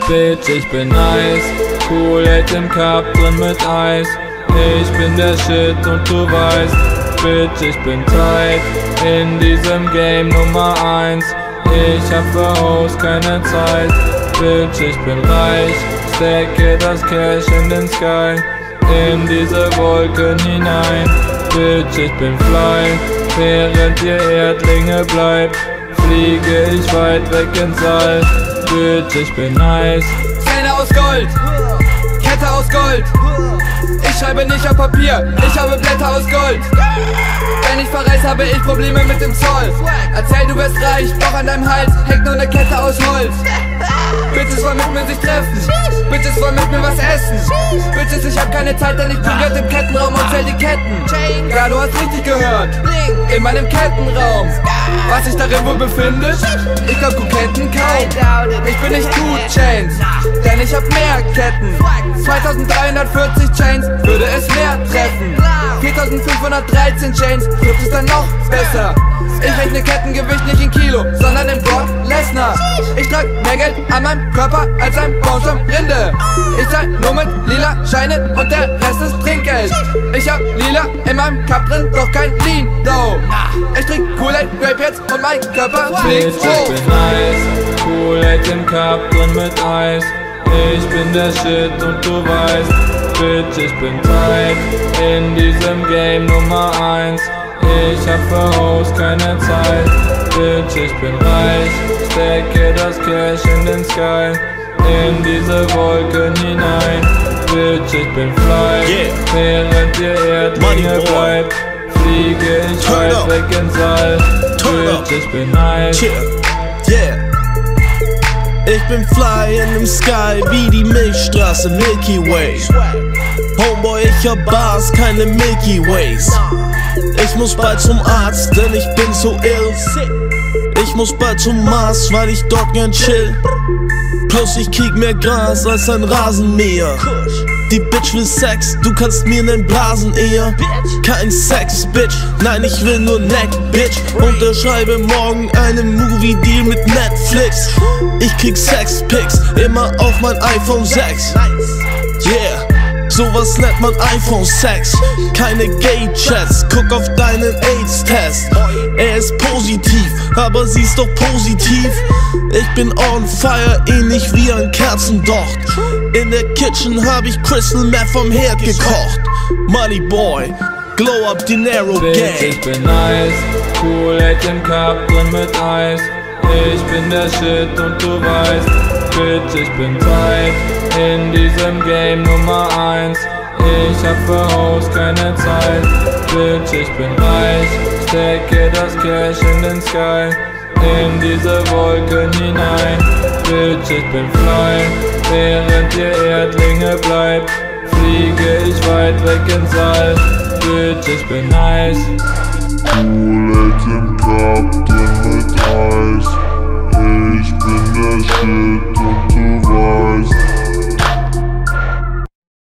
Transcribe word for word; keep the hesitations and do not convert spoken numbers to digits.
Bitch, ich bin nice, Kool-Aid im Cup drin mit Eis. Ich bin der Shit und du weißt, Bitch, ich bin tight, in diesem Game Nummer eins. Ich hab für Hoes keine Zeit, Bitch, ich bin reich, stecke das Cash in den Sky, in diese Wolken hinein. Bitch, ich bin fly, während ihr Erdlinge bleibt, fliege ich weit weg ins All. Bitch, ich bin nice. Zähne aus Gold, Kette aus Gold. Ich schreibe nicht auf Papier, ich habe Blätter aus Gold. Wenn ich verreise, habe ich Probleme mit dem Zoll. Erzähl, du wärst reich, doch an deinem Hals hängt nur eine Kette aus Holz. Bitches wollen mit mir sich treffen, Bitches wollen mit mir was essen. Bitches, ich hab keine Zeit, denn ich bin gerade im Kettenraum und zähl die Ketten. Ja, du hast richtig gehört, in meinem Kettenraum. Was sich darin wohl befindet? Ich glaub, du Ketten kaum. Ich bin nicht gut, Chains, denn ich hab mehr Ketten. zweitausenddreihundertvierzig Chains würde es mehr treffen. viertausendfünfhundertdreizehn Chains trifft es dann noch besser. Ich rechne Kettengewicht nicht in Kilo, sondern in Brock Lesnar. Ich trag mehr Geld an meinem Körper als ein Baumstamm Rinde. Ich zahl nur mit lila Scheine und der Rest ist Trinkgeld. Ich hab lila in meinem Cup drin, doch kein Lean, though. Ich trink Kool-Aid, Grape jetzt und mein Körper fliegt Bitch, ich bin nice, Kool-Aid im Cup drin mit Eis. Ich bin der Shit und du weißt, Bitch, ich bin tight, in diesem Game Nummer eins. Ich hab für Hoes keine Zeit, Bitch, ich bin reich, stecke das Cash in den Sky, in diese Wolken hinein. Bitch, ich bin fly, yeah. Während ihr Erdlinge bleibt, fliege ich Turn weit up. weg ins All. Turn Bitch, up. ich bin nice. Yeah. Yeah. Ich bin fly in dem Sky wie die Milchstraße, Milky Way. Homeboy, ich hab Bars, keine Milky Ways. Ich muss bald zum Arzt, denn ich bin so ill. Ich muss bald zum Mars, weil ich dort gern chill. Plus ich krieg mehr Gras als ein Rasenmäher. Die Bitch will Sex, du kannst mir nen Blasen eher. Kein Sex, Bitch, nein, ich will nur Neck, Bitch. Unterschreibe morgen einen Movie-Deal mit Netflix. Ich krieg Sex-Pics, immer auf mein iPhone sechs. Yeah, sowas nennt man iPhone-Sex. Keine Gay-Chats, guck auf deinen AIDS-Test. Er ist positiv, aber sie ist doch positiv. Ich bin on fire, ähnlich wie ein Kerzendocht. In der Kitchen hab ich Crystal Meth vom Herd gekocht. Money Boy, Glow Up Dinero Bitch, Gang. ich bin nice, Kool-Aid im Cup drin mit Eis. Ich bin der Shit und du weißt, Bitch, ich bin tight, in diesem Game Nummer eins. Ich hab für Hoes keine Zeit, Bitch, ich bin reich, stecke das Cash in den Sky, in diese Wolken hinein. Bitch, ich bin fly, während ihr Erdlinge bleibt, fliege ich weit weg ins All. Bitch, ich bin nice. Kool-Aid im Cup drin mit Eis. Ich bin der Shit und du weißt,